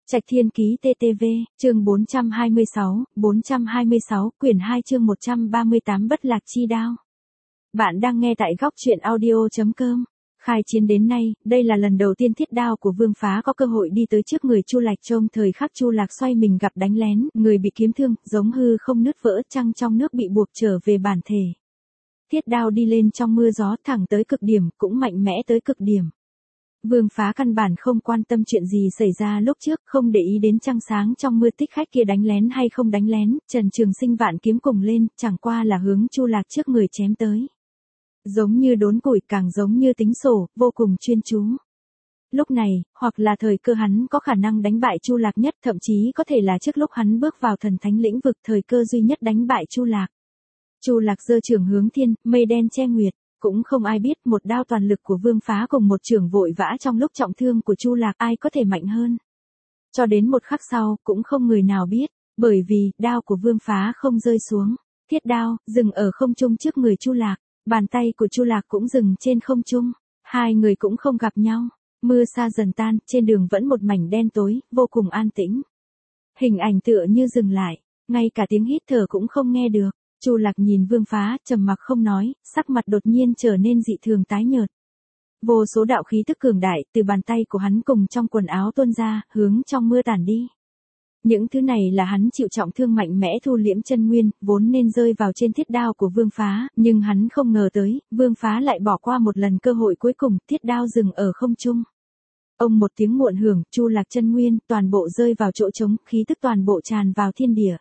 Trạch Thiên Ký TTV, chương 426, quyển 2 chương 138 Bất Lạc Chi Đao. Bạn đang nghe tại góc truyện audio.com. Khai chiến đến nay, đây là lần đầu tiên thiết đao của Vương Phá có cơ hội đi tới trước người Chu Lạc. Trong thời khắc Chu Lạc xoay mình gặp đánh lén, người bị kiếm thương, giống hư không nứt vỡ, trăng trong nước bị buộc trở về bản thể. Thiết đao đi lên trong mưa gió thẳng tới cực điểm, cũng mạnh mẽ tới cực điểm. Vương Phá căn bản không quan tâm chuyện gì xảy ra lúc trước, không để ý đến trăng sáng trong mưa tích khách kia đánh lén hay không đánh lén, Trần Trường Sinh vạn kiếm cùng lên, chẳng qua là hướng Chu Lạc trước người chém tới. Giống như đốn củi, càng giống như tính sổ, vô cùng chuyên chú. Lúc này, hoặc là thời cơ hắn có khả năng đánh bại Chu Lạc nhất, thậm chí có thể là trước lúc hắn bước vào thần thánh lĩnh vực thời cơ duy nhất đánh bại Chu Lạc. Chu Lạc giơ trường hướng thiên, mây đen che nguyệt. Cũng không ai biết một đao toàn lực của Vương Phá cùng một trường vội vã trong lúc trọng thương của Chu Lạc ai có thể mạnh hơn. Cho đến một khắc sau, cũng không người nào biết, bởi vì đao của Vương Phá không rơi xuống, thiết đao dừng ở không trung trước người Chu Lạc, bàn tay của Chu Lạc cũng dừng trên không trung, hai người cũng không gặp nhau. Mưa sa dần tan, trên đường vẫn một mảnh đen tối, vô cùng an tĩnh. Hình ảnh tựa như dừng lại, ngay cả tiếng hít thở cũng không nghe được. Chu Lạc nhìn Vương Phá, trầm mặc không nói, sắc mặt đột nhiên trở nên dị thường tái nhợt. Vô số đạo khí tức cường đại từ bàn tay của hắn cùng trong quần áo tuôn ra, hướng trong mưa tản đi. Những thứ này là hắn chịu trọng thương mạnh mẽ thu liễm chân nguyên, vốn nên rơi vào trên thiết đao của Vương Phá, nhưng hắn không ngờ tới, Vương Phá lại bỏ qua một lần cơ hội cuối cùng, thiết đao dừng ở không trung. Ông một tiếng muộn hưởng, Chu Lạc chân nguyên toàn bộ rơi vào chỗ trống, khí tức toàn bộ tràn vào thiên địa.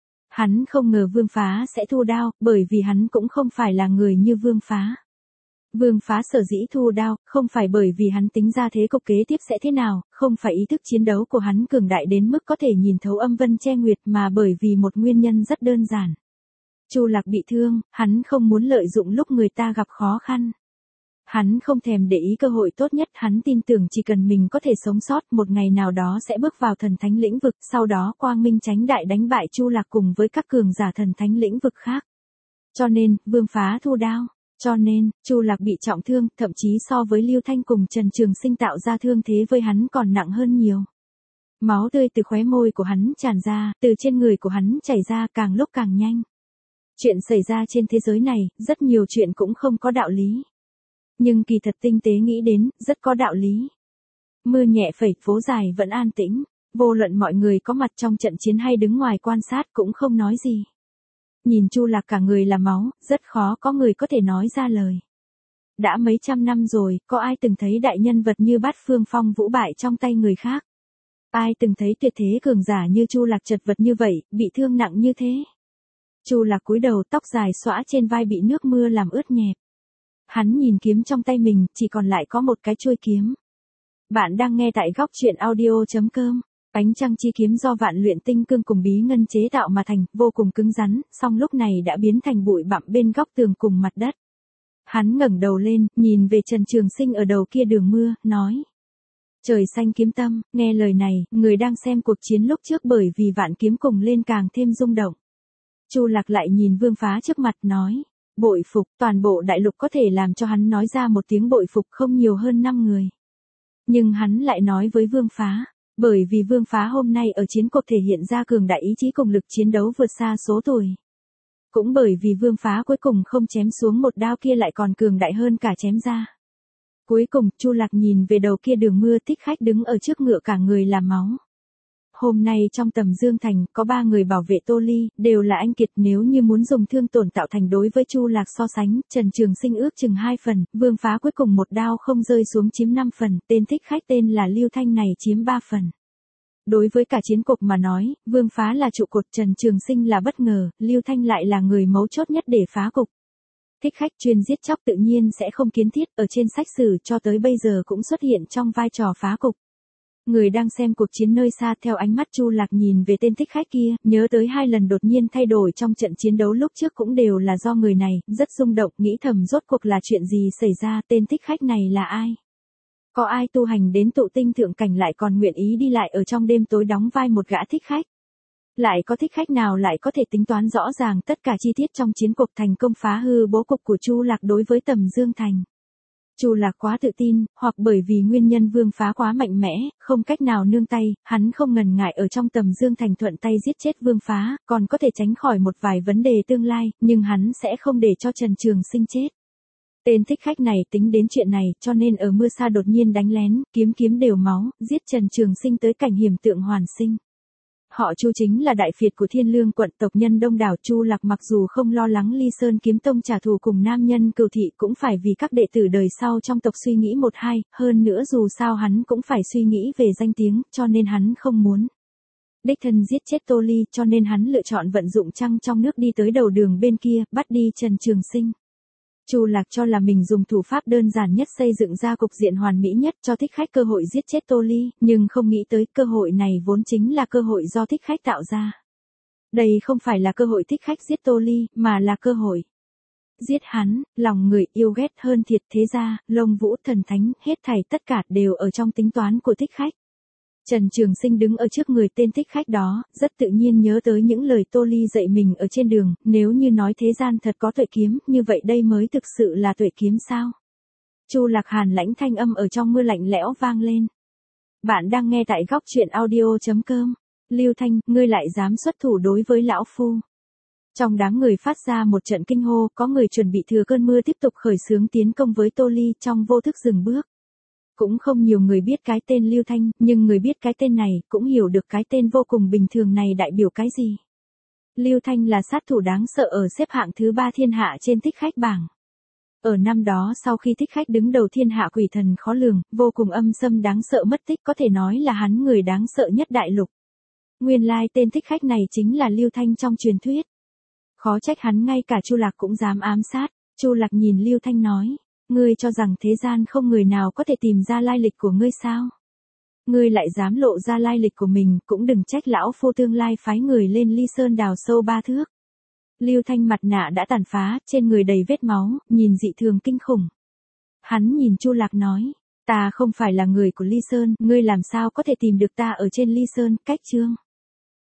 Hắn không ngờ Vương Phá sẽ thu đao, bởi vì hắn cũng không phải là người như Vương Phá. Vương Phá sở dĩ thu đao, không phải bởi vì hắn tính ra thế cục kế tiếp sẽ thế nào, không phải ý thức chiến đấu của hắn cường đại đến mức có thể nhìn thấu âm vân che nguyệt, mà bởi vì một nguyên nhân rất đơn giản. Chu Lạc bị thương, hắn không muốn lợi dụng lúc người ta gặp khó khăn. Hắn không thèm để ý cơ hội tốt nhất, hắn tin tưởng chỉ cần mình có thể sống sót, một ngày nào đó sẽ bước vào thần thánh lĩnh vực, sau đó quang minh chánh đại đánh bại Chu Lạc cùng với các cường giả thần thánh lĩnh vực khác. Cho nên, Vương Phá thu đao. Cho nên, Chu Lạc bị trọng thương, thậm chí so với Lưu Thanh cùng Trần Trường Sinh tạo ra thương thế với hắn còn nặng hơn nhiều. Máu tươi từ khóe môi của hắn tràn ra, từ trên người của hắn chảy ra càng lúc càng nhanh. Chuyện xảy ra trên thế giới này, rất nhiều chuyện cũng không có đạo lý. Nhưng kỳ thật tinh tế nghĩ đến, rất có đạo lý. Mưa nhẹ phẩy, phố dài vẫn an tĩnh, vô luận mọi người có mặt trong trận chiến hay đứng ngoài quan sát cũng không nói gì. Nhìn Chu Lạc cả người là máu, rất khó có người có thể nói ra lời. Đã mấy trăm năm rồi, có ai từng thấy đại nhân vật như Bát Phương Phong vũ bại trong tay người khác? Ai từng thấy tuyệt thế cường giả như Chu Lạc chật vật như vậy, bị thương nặng như thế? Chu Lạc cúi đầu, tóc dài xõa trên vai bị nước mưa làm ướt nhẹp. Hắn nhìn kiếm trong tay mình, chỉ còn lại có một cái chuôi kiếm. Bạn đang nghe tại góc truyện audio.com. Ánh trăng chi kiếm do Vạn Luyện Tinh Cương cùng bí ngân chế tạo mà thành, vô cùng cứng rắn, song lúc này đã biến thành bụi bặm bên góc tường cùng mặt đất. Hắn ngẩng đầu lên, nhìn về Trần Trường Sinh ở đầu kia đường mưa, nói: Trời xanh kiếm tâm. Nghe lời này, người đang xem cuộc chiến lúc trước bởi vì vạn kiếm cùng lên càng thêm rung động. Chu Lạc lại nhìn Vương Phá trước mặt, nói: Bội phục. Toàn bộ đại lục có thể làm cho hắn nói ra một tiếng bội phục không nhiều hơn 5 người. Nhưng hắn lại nói với Vương Phá, bởi vì Vương Phá hôm nay ở chiến cuộc thể hiện ra cường đại ý chí cùng lực chiến đấu vượt xa số tuổi. Cũng bởi vì Vương Phá cuối cùng không chém xuống một đao kia lại còn cường đại hơn cả chém ra. Cuối cùng, Chu Lạc nhìn về đầu kia đường mưa, thích khách đứng ở trước ngựa cả người là máu. Hôm nay trong Tầm Dương Thành, có 3 người bảo vệ Tô Ly, đều là anh kiệt, nếu như muốn dùng thương tổn tạo thành đối với Chu Lạc so sánh, Trần Trường Sinh ước chừng 2 phần, Vương Phá cuối cùng một đao không rơi xuống chiếm 5 phần, tên thích khách tên là Lưu Thanh này chiếm 3 phần. Đối với cả chiến cục mà nói, Vương Phá là trụ cột, Trần Trường Sinh là bất ngờ, Lưu Thanh lại là người mấu chốt nhất để phá cục. Thích khách chuyên giết chóc tự nhiên sẽ không kiến thiết, ở trên sách sử cho tới bây giờ cũng xuất hiện trong vai trò phá cục. Người đang xem cuộc chiến nơi xa theo ánh mắt Chu Lạc nhìn về tên thích khách kia, nhớ tới 2 lần đột nhiên thay đổi trong trận chiến đấu lúc trước cũng đều là do người này, rất rung động, nghĩ thầm rốt cuộc là chuyện gì xảy ra, tên thích khách này là ai? Có ai tu hành đến tụ tinh thượng cảnh lại còn nguyện ý đi lại ở trong đêm tối đóng vai một gã thích khách? Lại có thích khách nào lại có thể tính toán rõ ràng tất cả chi tiết trong chiến cuộc thành công phá hư bố cục của Chu Lạc đối với Tầm Dương Thành? Chu Lạc quá tự tin, hoặc bởi vì nguyên nhân Vương Phá quá mạnh mẽ, không cách nào nương tay, hắn không ngần ngại ở trong tầm Dương Thành thuận tay giết chết Vương Phá, còn có thể tránh khỏi một vài vấn đề tương lai, nhưng hắn sẽ không để cho Trần Trường Sinh chết. Tên thích khách này tính đến chuyện này, cho nên ở mưa sa đột nhiên đánh lén, kiếm đều máu, giết Trần Trường Sinh tới cảnh hiểm tượng hoàn sinh. Họ Chu chính là đại phiệt của Thiên Lương quận, tộc nhân đông đảo. Chu Lạc mặc dù không lo lắng Ly Sơn kiếm tông trả thù cùng nam nhân Cửu thị, cũng phải vì các đệ tử đời sau trong tộc suy nghĩ một hai, hơn nữa dù sao hắn cũng phải suy nghĩ về danh tiếng, cho nên hắn không muốn đích thân giết chết Tô Ly, cho nên hắn lựa chọn vận dụng trăng trong nước đi tới đầu đường bên kia, bắt đi Trần Trường Sinh. Chu Lạc cho là mình dùng thủ pháp đơn giản nhất xây dựng ra cục diện hoàn mỹ nhất cho thích khách cơ hội giết chết Tô Ly, nhưng không nghĩ tới cơ hội này vốn chính là cơ hội do thích khách tạo ra. Đây không phải là cơ hội thích khách giết Tô Ly, mà là cơ hội giết hắn. Lòng người yêu ghét hơn thiệt, thế ra, Lông Vũ thần thánh, hết thảy tất cả đều ở trong tính toán của thích khách. Trần Trường Sinh đứng ở trước người tên thích khách đó, rất tự nhiên nhớ tới những lời Tô Ly dạy mình ở trên đường, nếu như nói thế gian thật có tuệ kiếm, như vậy đây mới thực sự là tuệ kiếm sao? Chu Lạc hàn lãnh thanh âm ở trong mưa lạnh lẽo vang lên. Bạn đang nghe tại góc truyện audio.com. Lưu Thanh, ngươi lại dám xuất thủ đối với lão phu. Trong đám người phát ra một trận kinh hô, có người chuẩn bị thừa cơn mưa tiếp tục khởi xướng tiến công với Tô Ly, trong vô thức dừng bước. Cũng không nhiều người biết cái tên Lưu Thanh, nhưng người biết cái tên này, cũng hiểu được cái tên vô cùng bình thường này đại biểu cái gì. Lưu Thanh là sát thủ đáng sợ ở xếp hạng thứ 3 thiên hạ trên thích khách bảng. Ở năm đó sau khi thích khách đứng đầu thiên hạ quỷ thần khó lường, vô cùng âm xâm đáng sợ mất tích, có thể nói là hắn người đáng sợ nhất đại lục. Nguyên lai tên thích khách này chính là Lưu Thanh trong truyền thuyết. Khó trách hắn ngay cả Chu Lạc cũng dám ám sát. Chu Lạc nhìn Lưu Thanh nói. Ngươi cho rằng thế gian không người nào có thể tìm ra lai lịch của ngươi sao? Ngươi lại dám lộ ra lai lịch của mình, cũng đừng trách lão phu tương lai phái người lên Ly Sơn đào sâu 3 thước. Lưu Thanh mặt nạ đã tàn phá, trên người đầy vết máu, nhìn dị thường kinh khủng. Hắn nhìn Chu Lạc nói, ta không phải là người của Ly Sơn, ngươi làm sao có thể tìm được ta ở trên Ly Sơn, cách chương.